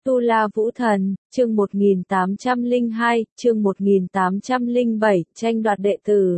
Tu La Vũ Thần, chương 1802, chương 1807, tranh đoạt đệ tử.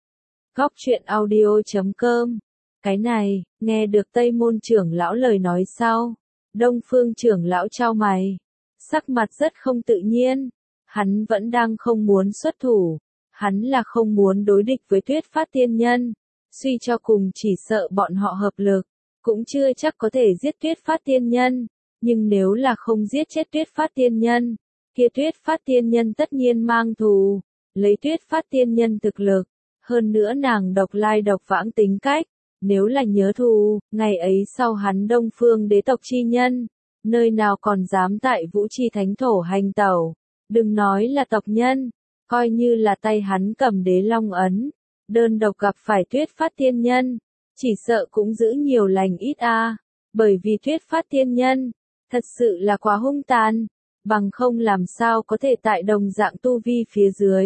Góc truyện audio.com. Cái này, nghe được Tây Môn trưởng lão lời nói sau. Đông Phương trưởng lão chau mày. Sắc mặt rất không tự nhiên. Hắn vẫn đang không muốn xuất thủ. Hắn là không muốn đối địch với Tuyết Phát Tiên Nhân. Suy cho cùng chỉ sợ bọn họ hợp lực. Cũng chưa chắc có thể giết Tuyết Phát Tiên Nhân. Nhưng nếu là không giết chết Tuyết Phát Tiên Nhân, kia Tuyết Phát Tiên Nhân tất nhiên mang thù, lấy Tuyết Phát Tiên Nhân thực lực, hơn nữa nàng độc lai độc vãng tính cách, nếu là nhớ thù, ngày ấy sau hắn Đông Phương đế tộc chi nhân, nơi nào còn dám tại Vũ Chi Thánh Thổ hành tẩu, đừng nói là tộc nhân, coi như là tay hắn cầm Đế Long ấn, đơn độc gặp phải Tuyết Phát Tiên Nhân, chỉ sợ cũng giữ nhiều lành ít a, bởi vì Tuyết Phát Tiên Nhân thật sự là quá hung tàn, bằng không làm sao có thể tại đồng dạng tu vi phía dưới.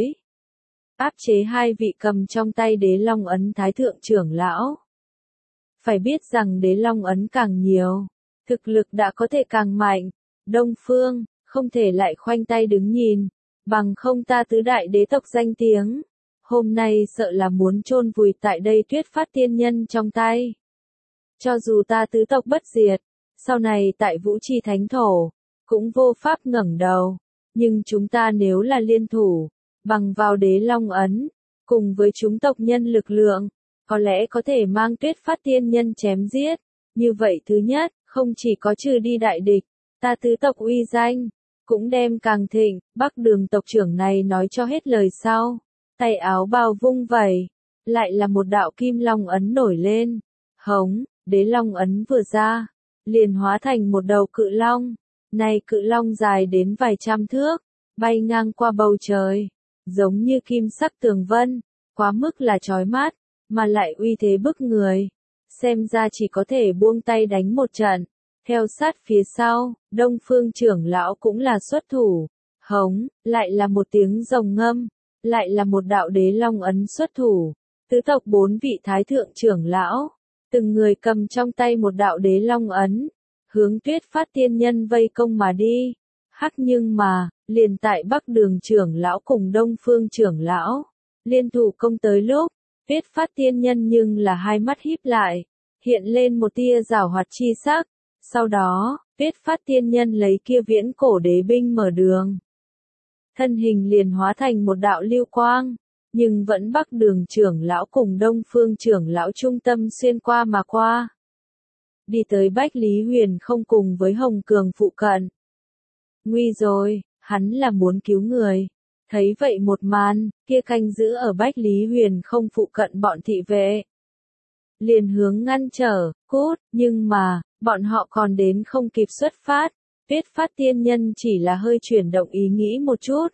Áp chế hai vị cầm trong tay Đế Long ấn Thái Thượng trưởng lão. Phải biết rằng Đế Long ấn càng nhiều, thực lực đã có thể càng mạnh, Đông Phương, không thể lại khoanh tay đứng nhìn, bằng không ta tứ đại đế tộc danh tiếng, hôm nay sợ là muốn chôn vùi tại đây Tuyết Phát Tiên Nhân trong tay. Cho dù ta tứ tộc bất diệt, sau này tại Vũ Chi Thánh Thổ, cũng vô pháp ngẩng đầu, nhưng chúng ta nếu là liên thủ, bằng vào Đế Long ấn, cùng với chúng tộc nhân lực lượng, có lẽ có thể mang Tuyết Phát Tiên Nhân chém giết, như vậy thứ nhất, không chỉ có trừ đi đại địch, ta tứ tộc uy danh, cũng đem càng thịnh, Bắc Đường tộc trưởng này nói cho hết lời sau, tay áo bào vung vẩy, lại là một đạo kim long ấn nổi lên, hống, Đế Long ấn vừa ra, liền hóa thành một đầu cự long, này cự long dài đến vài trăm thước, bay ngang qua bầu trời, giống như kim sắc tường vân, quá mức là chói mắt, mà lại uy thế bức người, xem ra chỉ có thể buông tay đánh một trận. Theo sát phía sau, Đông Phương trưởng lão cũng là xuất thủ, hống, lại là một tiếng rồng ngâm, lại là một đạo Đế Long ấn xuất thủ, tứ tộc 4 vị Thái Thượng trưởng lão, từng người cầm trong tay một đạo Đế Long ấn, hướng Tuyết Phát Tiên Nhân vây công mà đi. Hắc nhưng mà, liền tại Bắc Đường trưởng lão cùng Đông Phương trưởng lão, liên thủ công tới lúc, Tuyết Phát Tiên Nhân nhưng là hai mắt híp lại, hiện lên một tia giảo hoạt chi sắc, sau đó, Tuyết Phát Tiên Nhân lấy kia viễn cổ đế binh mở đường. Thân hình liền hóa thành một đạo lưu quang, nhưng vẫn Bắc Đường trưởng lão cùng Đông Phương trưởng lão trung tâm xuyên qua mà qua. Đi tới Bách Lý Huyền không cùng với Hồng Cường phụ cận. Nguy rồi, hắn là muốn cứu người. Thấy vậy một màn, kia canh giữ ở Bách Lý Huyền không phụ cận bọn thị vệ. Liền hướng ngăn trở, cút, nhưng mà, bọn họ còn đến không kịp xuất phát. Tuyết Phát Tiên Nhân chỉ là hơi chuyển động ý nghĩ một chút.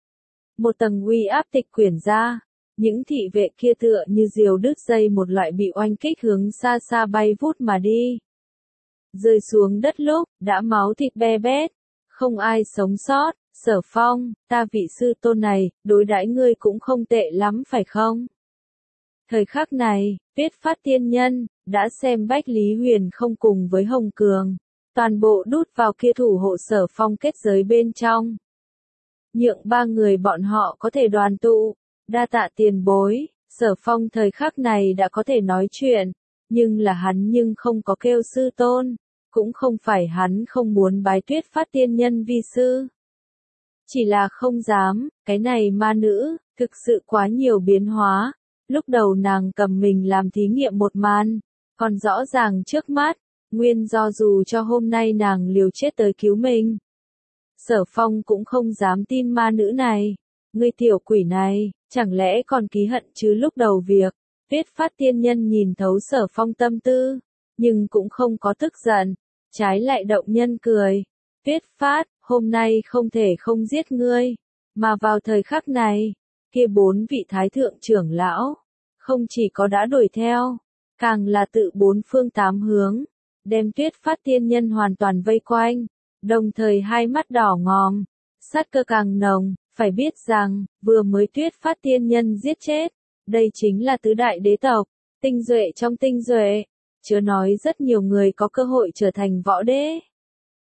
Một tầng uy áp tịch quyển ra, những thị vệ kia tựa như diều đứt dây một loại bị oanh kích hướng xa xa bay vút mà đi. Rơi xuống đất lúc, đã máu thịt be bét, không ai sống sót. Sở Phong, ta vị sư tôn này, đối đãi ngươi cũng không tệ lắm phải không? Thời khắc này, Tuyết Phát Tiên Nhân, đã xem Bách Lý Huyền không cùng với Hồng Cường, toàn bộ đút vào kia thủ hộ Sở Phong kết giới bên trong. Nhượng ba người bọn họ có thể đoàn tụ, đa tạ tiền bối, Sở Phong thời khắc này đã có thể nói chuyện, nhưng là hắn nhưng không có kêu sư tôn, cũng không phải hắn không muốn bái Tuyết Phát Tiên Nhân vi sư. Chỉ là không dám, cái này ma nữ, thực sự quá nhiều biến hóa, lúc đầu nàng cầm mình làm thí nghiệm một màn, còn rõ ràng trước mắt, nguyên do dù cho hôm nay nàng liều chết tới cứu mình. Sở Phong cũng không dám tin ma nữ này, ngươi tiểu quỷ này, chẳng lẽ còn ký hận chứ lúc đầu việc, Tuyết Phát Tiên Nhân nhìn thấu Sở Phong tâm tư, nhưng cũng không có tức giận, trái lại động nhân cười, Tuyết Phát, hôm nay không thể không giết ngươi, mà vào thời khắc này, kia 4 vị Thái Thượng trưởng lão, không chỉ có đã đuổi theo, càng là tự 4 phương 8 hướng, đem Tuyết Phát Tiên Nhân hoàn toàn vây quanh, đồng thời hai mắt đỏ ngòm, sát cơ càng nồng, phải biết rằng, vừa mới Tuyết Phát Tiên Nhân giết chết, đây chính là tứ đại đế tộc, tinh duệ trong tinh duệ, chớ nói rất nhiều người có cơ hội trở thành võ đế.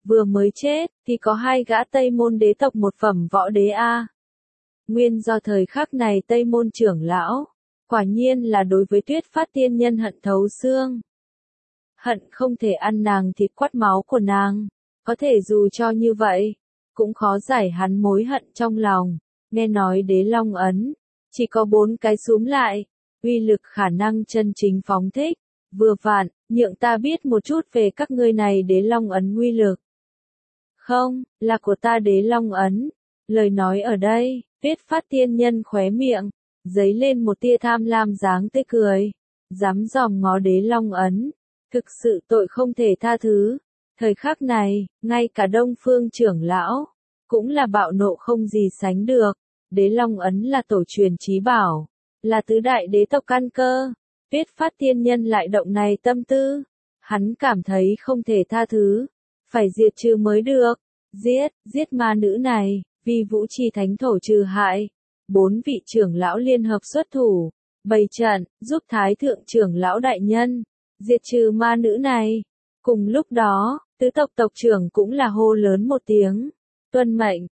vừa mới chết, thì có 2 gã Tây Môn đế tộc một phẩm võ đế a. Nguyên do thời khắc này Tây Môn trưởng lão, quả nhiên là đối với Tuyết Phát tiên nhân hận thấu xương. Hận không thể ăn nàng thịt quát máu của nàng, có thể dù cho như vậy, cũng khó giải hắn mối hận trong lòng. Nghe nói đế long ấn, chỉ có 4 cái xúm lại, uy lực khả năng chân chính phóng thích, vừa vặn, nhượng ta biết một chút về các ngươi này đế long ấn uy lực. Không, là của ta đế long ấn. Lời nói ở đây, Tuyết Phát tiên nhân khóe miệng, dấy lên một tia tham lam dáng tươi cười, dám dòm ngó đế long ấn, thực sự tội không thể tha thứ. Thời khắc này, ngay cả Đông Phương trưởng lão, cũng là bạo nộ không gì sánh được. Đế long ấn là tổ truyền chí bảo, là tứ đại đế tộc căn cơ. Tuyết Phát tiên nhân lại động này tâm tư, hắn cảm thấy không thể tha thứ, phải diệt trừ mới được. Giết ma nữ này, vì Vũ Trì Thánh thổ trừ hại. 4 vị trưởng lão liên hợp xuất thủ, bày trận, giúp Thái thượng trưởng lão đại nhân diệt trừ ma nữ này. Cùng lúc đó, tứ tộc tộc trưởng cũng là hô lớn một tiếng, tuân mệnh,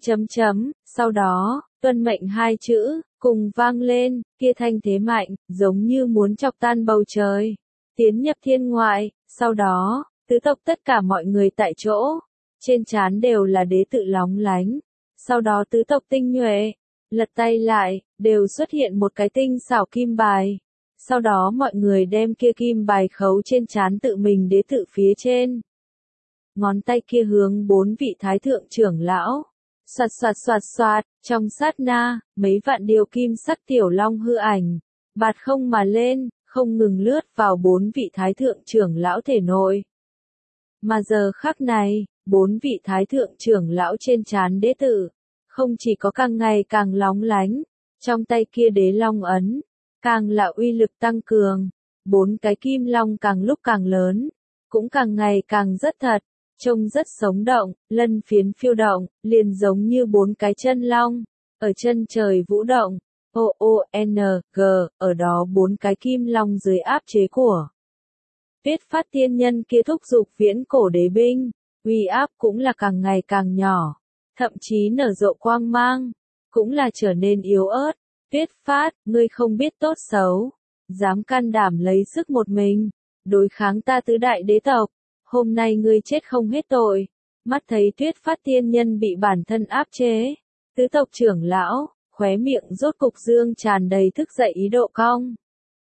sau đó, tuân mệnh 2 chữ, cùng vang lên, kia thanh thế mạnh, giống như muốn chọc tan bầu trời, tiến nhập thiên ngoại. Sau đó, tứ tộc tất cả mọi người tại chỗ, trên trán đều là đế tự lóng lánh. Sau đó tứ tộc tinh nhuệ, lật tay lại, đều xuất hiện một cái tinh xảo kim bài. Sau đó mọi người đem kia kim bài khấu trên trán tự mình đế tự phía trên. Ngón tay kia hướng 4 vị thái thượng trưởng lão. Xoạt, trong sát na, mấy vạn điều kim sắc tiểu long hư ảnh, bạt không mà lên, không ngừng lướt vào 4 vị thái thượng trưởng lão thể nội. Mà giờ khắc này, 4 vị thái thượng trưởng lão trên trán đế tử, không chỉ có càng ngày càng lóng lánh, trong tay kia đế long ấn, càng là uy lực tăng cường, 4 cái kim long càng lúc càng lớn, cũng càng ngày càng rất thật, trông rất sống động, lân phiến phiêu động, liền giống như 4 cái chân long, ở chân trời vũ động. O-O-N-G, ở đó 4 cái kim long dưới áp chế của Tuyết Phát tiên nhân kia thúc giục viễn cổ đế binh, uy áp cũng là càng ngày càng nhỏ, thậm chí nở rộ quang mang, cũng là trở nên yếu ớt. Tuyết Phát, ngươi không biết tốt xấu, dám can đảm lấy sức một mình, đối kháng ta tứ đại đế tộc, hôm nay ngươi chết không hết tội. Mắt thấy Tuyết Phát tiên nhân bị bản thân áp chế, tứ tộc trưởng lão, khóe miệng rốt cục dương tràn đầy thức dậy ý độ cong.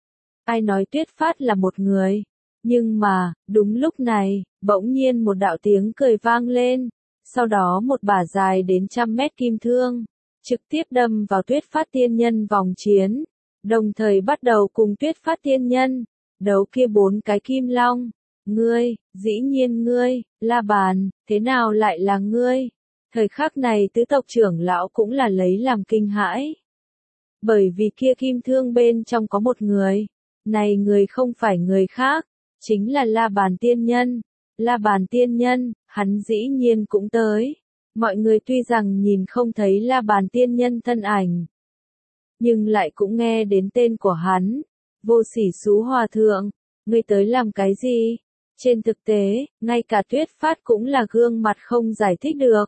Ai nói Tuyết Phát là một người? Nhưng mà, đúng lúc này, bỗng nhiên một đạo tiếng cười vang lên, sau đó một bả dài đến 100 mét kim thương, trực tiếp đâm vào Tuyết Phát tiên nhân vòng chiến, đồng thời bắt đầu cùng Tuyết Phát tiên nhân, đấu kia 4 cái kim long. Ngươi, dĩ nhiên ngươi, La Bàn, thế nào lại là ngươi? Thời khắc này tứ tộc trưởng lão cũng là lấy làm kinh hãi. Bởi vì kia kim thương bên trong có một người, này người không phải người khác, chính là La Bàn tiên nhân. La Bàn tiên nhân, hắn dĩ nhiên cũng tới. Mọi người tuy rằng nhìn không thấy La Bàn tiên nhân thân ảnh, nhưng lại cũng nghe đến tên của hắn. Vô Sỉ Xú Hòa Thượng, ngươi tới làm cái gì? Trên thực tế, ngay cả Tuyết Phát cũng là gương mặt không giải thích được.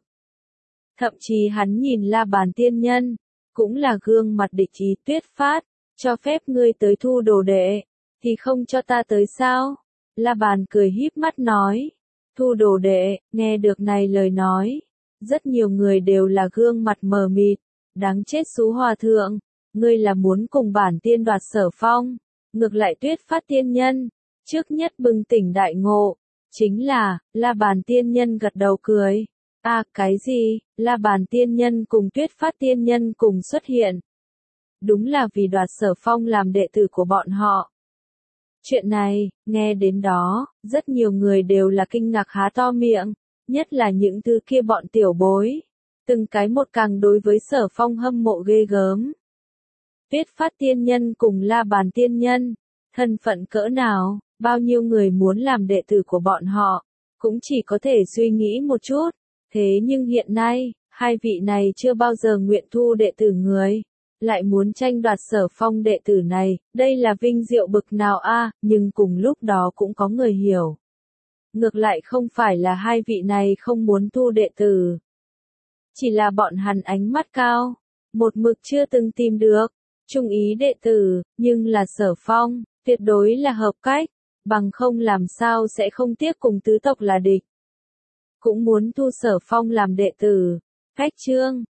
Thậm chí hắn nhìn La Bàn tiên nhân, cũng là gương mặt địch ý. Tuyết Phát, cho phép ngươi tới thu đồ đệ, thì không cho ta tới sao? La Bàn cười híp mắt nói. Thu đồ đệ, nghe được này lời nói, rất nhiều người đều là gương mặt mờ mịt. Đáng chết Xú Hòa Thượng, ngươi là muốn cùng bản tiên đoạt Sở Phong. Ngược lại Tuyết Phát tiên nhân, trước nhất bừng tỉnh đại ngộ, chính là, La Bàn tiên nhân gật đầu cười. Cái gì? La Bàn tiên nhân cùng Tuyết Phát tiên nhân cùng xuất hiện. Đúng là vì đoạt Sở Phong làm đệ tử của bọn họ. Chuyện này, nghe đến đó, rất nhiều người đều là kinh ngạc há to miệng, nhất là những thứ kia bọn tiểu bối. Từng cái một càng đối với Sở Phong hâm mộ ghê gớm. Tuyết Phát tiên nhân cùng La Bàn tiên nhân, thân phận cỡ nào, bao nhiêu người muốn làm đệ tử của bọn họ, cũng chỉ có thể suy nghĩ một chút. Thế nhưng hiện nay, hai vị này chưa bao giờ nguyện thu đệ tử người, lại muốn tranh đoạt Sở Phong đệ tử này, đây là vinh diệu bực nào a? Nhưng cùng lúc đó cũng có người hiểu. ngược lại không phải là hai vị này không muốn thu đệ tử. Chỉ là bọn hắn ánh mắt cao, một mực chưa từng tìm được trung ý đệ tử, nhưng là Sở Phong, tuyệt đối là hợp cách, bằng không làm sao sẽ không tiếc cùng tứ tộc là địch. Cũng muốn thu Sở Phong làm đệ tử. Cách chương